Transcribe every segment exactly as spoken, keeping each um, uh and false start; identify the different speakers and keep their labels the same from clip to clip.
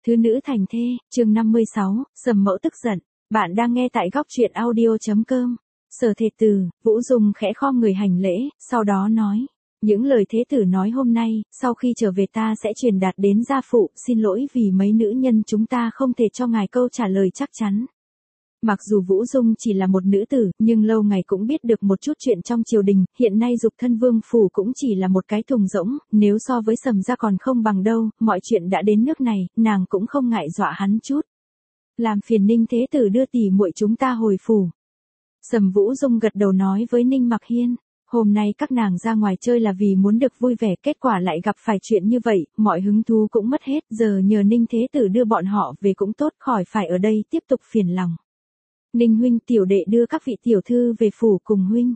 Speaker 1: Thứ nữ thành thê, chương năm mươi sáu, Sầm Mẫu tức giận. Bạn đang nghe tại góc truyện audio.com. Sở Thề Từ, Vũ Dung khẽ khom người hành lễ, sau đó nói. Những lời thế tử nói hôm nay, sau khi trở về ta sẽ truyền đạt đến gia phụ, xin lỗi vì mấy nữ nhân chúng ta không thể cho ngài câu trả lời chắc chắn. Mặc dù Vũ Dung chỉ là một nữ tử, nhưng lâu ngày cũng biết được một chút chuyện trong triều đình, hiện nay Dục Thân Vương phủ cũng chỉ là một cái thùng rỗng, nếu so với Sầm gia còn không bằng đâu, mọi chuyện đã đến nước này, nàng cũng không ngại dọa hắn chút. Làm phiền Ninh thế tử đưa tỷ muội chúng ta hồi phủ. Sầm Vũ Dung gật đầu nói với Ninh Mặc Hiên, hôm nay các nàng ra ngoài chơi là vì muốn được vui vẻ, kết quả lại gặp phải chuyện như vậy, mọi hứng thú cũng mất hết, giờ nhờ Ninh thế tử đưa bọn họ về cũng tốt, khỏi phải ở đây tiếp tục phiền lòng. Ninh huynh, tiểu đệ đưa các vị tiểu thư về phủ cùng huynh.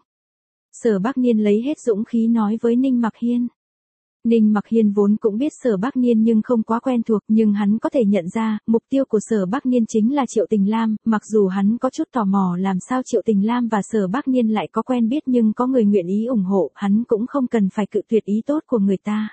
Speaker 1: Sở Bắc Niên lấy hết dũng khí nói với Ninh Mặc Hiên. Ninh Mặc Hiên vốn cũng biết Sở Bắc Niên nhưng không quá quen thuộc, nhưng hắn có thể nhận ra, mục tiêu của Sở Bắc Niên chính là Triệu Tình Lam, mặc dù hắn có chút tò mò làm sao Triệu Tình Lam và Sở Bắc Niên lại có quen biết nhưng có người nguyện ý ủng hộ, hắn cũng không cần phải cự tuyệt ý tốt của người ta.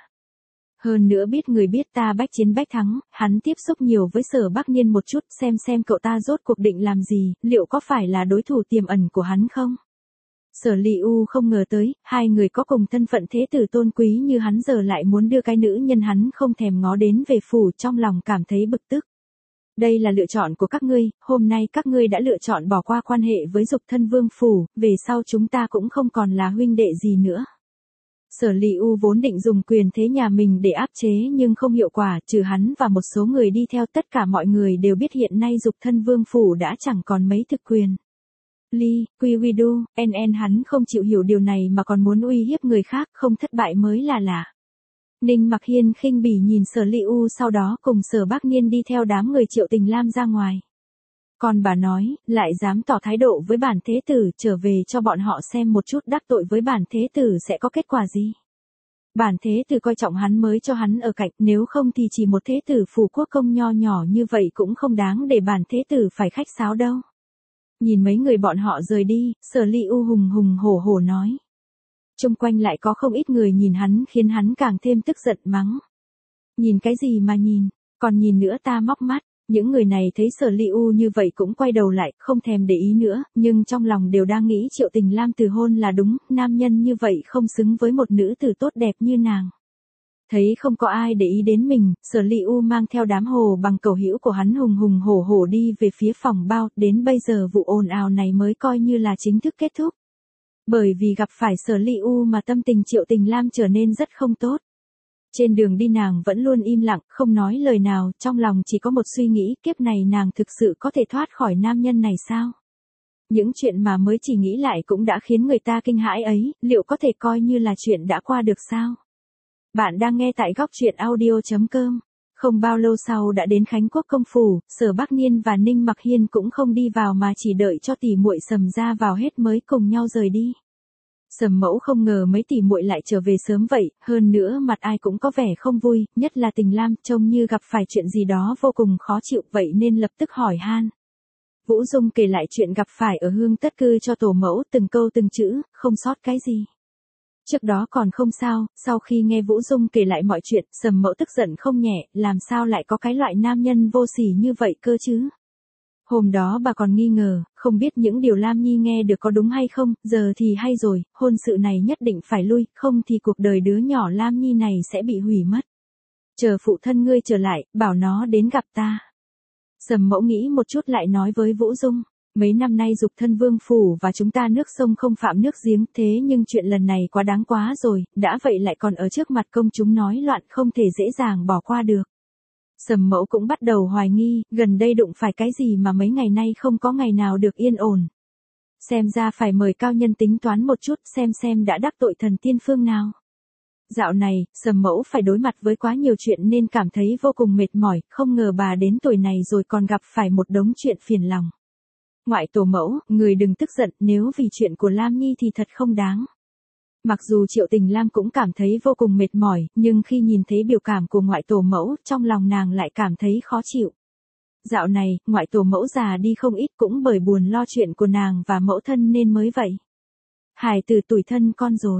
Speaker 1: Hơn nữa biết người biết ta bách chiến bách thắng, hắn tiếp xúc nhiều với Sở Bắc Niên một chút, xem xem cậu ta rốt cuộc định làm gì, liệu có phải là đối thủ tiềm ẩn của hắn không? Sở Ly U không ngờ tới, hai người có cùng thân phận thế tử tôn quý như hắn giờ lại muốn đưa cái nữ nhân hắn không thèm ngó đến về phủ, trong lòng cảm thấy bực tức. Đây là lựa chọn của các ngươi, hôm nay các ngươi đã lựa chọn bỏ qua quan hệ với Dục Thân Vương phủ, về sau chúng ta cũng không còn là huynh đệ gì nữa. Sở Ly U vốn định dùng quyền thế nhà mình để áp chế nhưng không hiệu quả, trừ hắn và một số người đi theo, tất cả mọi người đều biết hiện nay Dục Thân Vương phủ đã chẳng còn mấy thực quyền. Ly, Quy Widu, en en hắn không chịu hiểu điều này mà còn muốn uy hiếp người khác, không thất bại mới là lạ. Ninh Mặc Hiên khinh bỉ nhìn Sở Ly U, sau đó cùng Sở Bắc Niên đi theo đám người Triệu Tình Lam ra ngoài. Còn bà nói, lại dám tỏ thái độ với bản thế tử, trở về cho bọn họ xem một chút đắc tội với bản thế tử sẽ có kết quả gì. Bản thế tử coi trọng hắn mới cho hắn ở cạnh, nếu không thì chỉ một thế tử phủ quốc công nho nhỏ như vậy cũng không đáng để bản thế tử phải khách sáo đâu. Nhìn mấy người bọn họ rời đi, Sở Ly U hùng hùng hổ hổ nói. Xung quanh lại có không ít người nhìn hắn khiến hắn càng thêm tức giận mắng. Nhìn cái gì mà nhìn, còn nhìn nữa ta móc mắt. Những người này thấy Sở Ly U như vậy cũng quay đầu lại, không thèm để ý nữa, nhưng trong lòng đều đang nghĩ Triệu Tình Lam từ hôn là đúng, nam nhân như vậy không xứng với một nữ tử tốt đẹp như nàng. Thấy không có ai để ý đến mình, Sở Ly U mang theo đám hồ bằng cầu hữu của hắn hùng hùng hổ hổ đi về phía phòng bao, đến bây giờ vụ ồn ào này mới coi như là chính thức kết thúc. Bởi vì gặp phải Sở Ly U mà tâm tình Triệu Tình Lam trở nên rất không tốt. Trên đường đi nàng vẫn luôn im lặng, không nói lời nào, trong lòng chỉ có một suy nghĩ, kiếp này nàng thực sự có thể thoát khỏi nam nhân này sao? Những chuyện mà mới chỉ nghĩ lại cũng đã khiến người ta kinh hãi ấy, liệu có thể coi như là chuyện đã qua được sao? Bạn đang nghe tại góc truyện audio.com. Không bao lâu sau đã đến Khánh Quốc công phủ, Sở Bắc Niên và Ninh Mặc Hiên cũng không đi vào mà chỉ đợi cho tỷ muội Sầm ra vào hết mới cùng nhau rời đi. Sầm Mẫu không ngờ mấy tỷ muội lại trở về sớm vậy, hơn nữa mặt ai cũng có vẻ không vui, nhất là Tình Lam, trông như gặp phải chuyện gì đó vô cùng khó chịu, vậy nên lập tức hỏi han. Vũ Dung kể lại chuyện gặp phải ở Hương Tất Cư cho tổ mẫu, từng câu từng chữ, không sót cái gì. Trước đó còn không sao, sau khi nghe Vũ Dung kể lại mọi chuyện, Sầm Mẫu tức giận không nhẹ, làm sao lại có cái loại nam nhân vô sỉ như vậy cơ chứ? Hôm đó bà còn nghi ngờ, không biết những điều Lam Nhi nghe được có đúng hay không, giờ thì hay rồi, hôn sự này nhất định phải lui, không thì cuộc đời đứa nhỏ Lam Nhi này sẽ bị hủy mất. Chờ phụ thân ngươi trở lại, bảo nó đến gặp ta. Sầm Mẫu nghĩ một chút lại nói với Vũ Dung, mấy năm nay Dục Thân Vương phủ và chúng ta nước sông không phạm nước giếng, thế nhưng chuyện lần này quá đáng quá rồi, đã vậy lại còn ở trước mặt công chúng nói loạn, không thể dễ dàng bỏ qua được. Sầm Mẫu cũng bắt đầu hoài nghi, gần đây đụng phải cái gì mà mấy ngày nay không có ngày nào được yên ổn. Xem ra phải mời cao nhân tính toán một chút, xem xem đã đắc tội thần tiên phương nào. Dạo này, Sầm Mẫu phải đối mặt với quá nhiều chuyện nên cảm thấy vô cùng mệt mỏi, không ngờ bà đến tuổi này rồi còn gặp phải một đống chuyện phiền lòng. Ngoại tổ mẫu, người đừng tức giận, nếu vì chuyện của Lam Nhi thì thật không đáng. Mặc dù Triệu Tình Lam cũng cảm thấy vô cùng mệt mỏi, nhưng khi nhìn thấy biểu cảm của ngoại tổ mẫu, trong lòng nàng lại cảm thấy khó chịu. Dạo này, ngoại tổ mẫu già đi không ít cũng bởi buồn lo chuyện của nàng và mẫu thân nên mới vậy. Hài từ tủi thân con rồi,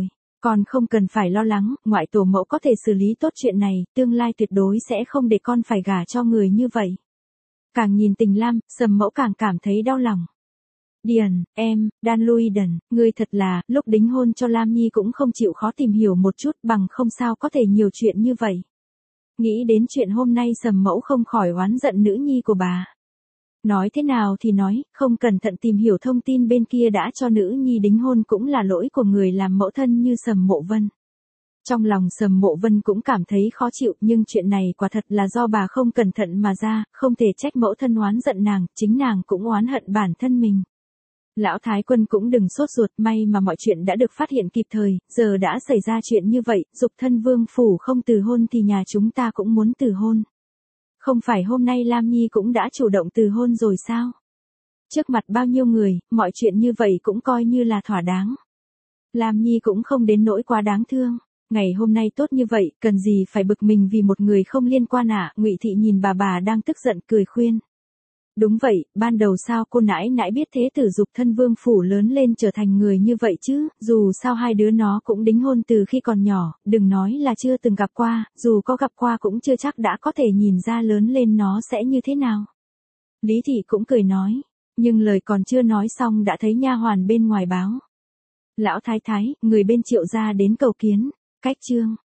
Speaker 1: Con không cần phải lo lắng, ngoại tổ mẫu có thể xử lý tốt chuyện này, tương lai tuyệt đối sẽ không để con phải gả cho người như vậy. Càng nhìn Tình Lam, Sầm Mẫu càng cảm thấy đau lòng. Điền, em, Đan Lui Đần, ngươi thật là, lúc đính hôn cho Lam Nhi cũng không chịu khó tìm hiểu một chút, bằng không sao có thể nhiều chuyện như vậy. Nghĩ đến chuyện hôm nay Sầm Mẫu không khỏi oán giận nữ nhi của bà. Nói thế nào thì nói, không cẩn thận tìm hiểu thông tin bên kia đã cho nữ nhi đính hôn cũng là lỗi của người làm mẫu thân như Sầm Mộ Vân. Trong lòng Sầm Mộ Vân cũng cảm thấy khó chịu, nhưng chuyện này quả thật là do bà không cẩn thận mà ra, không thể trách mẫu thân oán giận nàng, chính nàng cũng oán hận bản thân mình. Lão Thái Quân cũng đừng sốt ruột, may mà mọi chuyện đã được phát hiện kịp thời, giờ đã xảy ra chuyện như vậy, Dục Thân Vương phủ không từ hôn thì nhà chúng ta cũng muốn từ hôn. Không phải hôm nay Lam Nhi cũng đã chủ động từ hôn rồi sao? Trước mặt bao nhiêu người, mọi chuyện như vậy cũng coi như là thỏa đáng. Lam Nhi cũng không đến nỗi quá đáng thương. Ngày hôm nay tốt như vậy, cần gì phải bực mình vì một người không liên quan à? Ngụy Thị nhìn bà bà đang tức giận cười khuyên. Đúng vậy, ban đầu sao cô nãi nãi biết thế tử Dục Thân Vương phủ lớn lên trở thành người như vậy chứ, dù sao hai đứa nó cũng đính hôn từ khi còn nhỏ, đừng nói là chưa từng gặp qua, dù có gặp qua cũng chưa chắc đã có thể nhìn ra lớn lên nó sẽ như thế nào. Lý Thị cũng cười nói, nhưng lời còn chưa nói xong đã thấy nha hoàn bên ngoài báo. Lão Thái Thái, người bên Triệu gia đến cầu kiến, cách chương.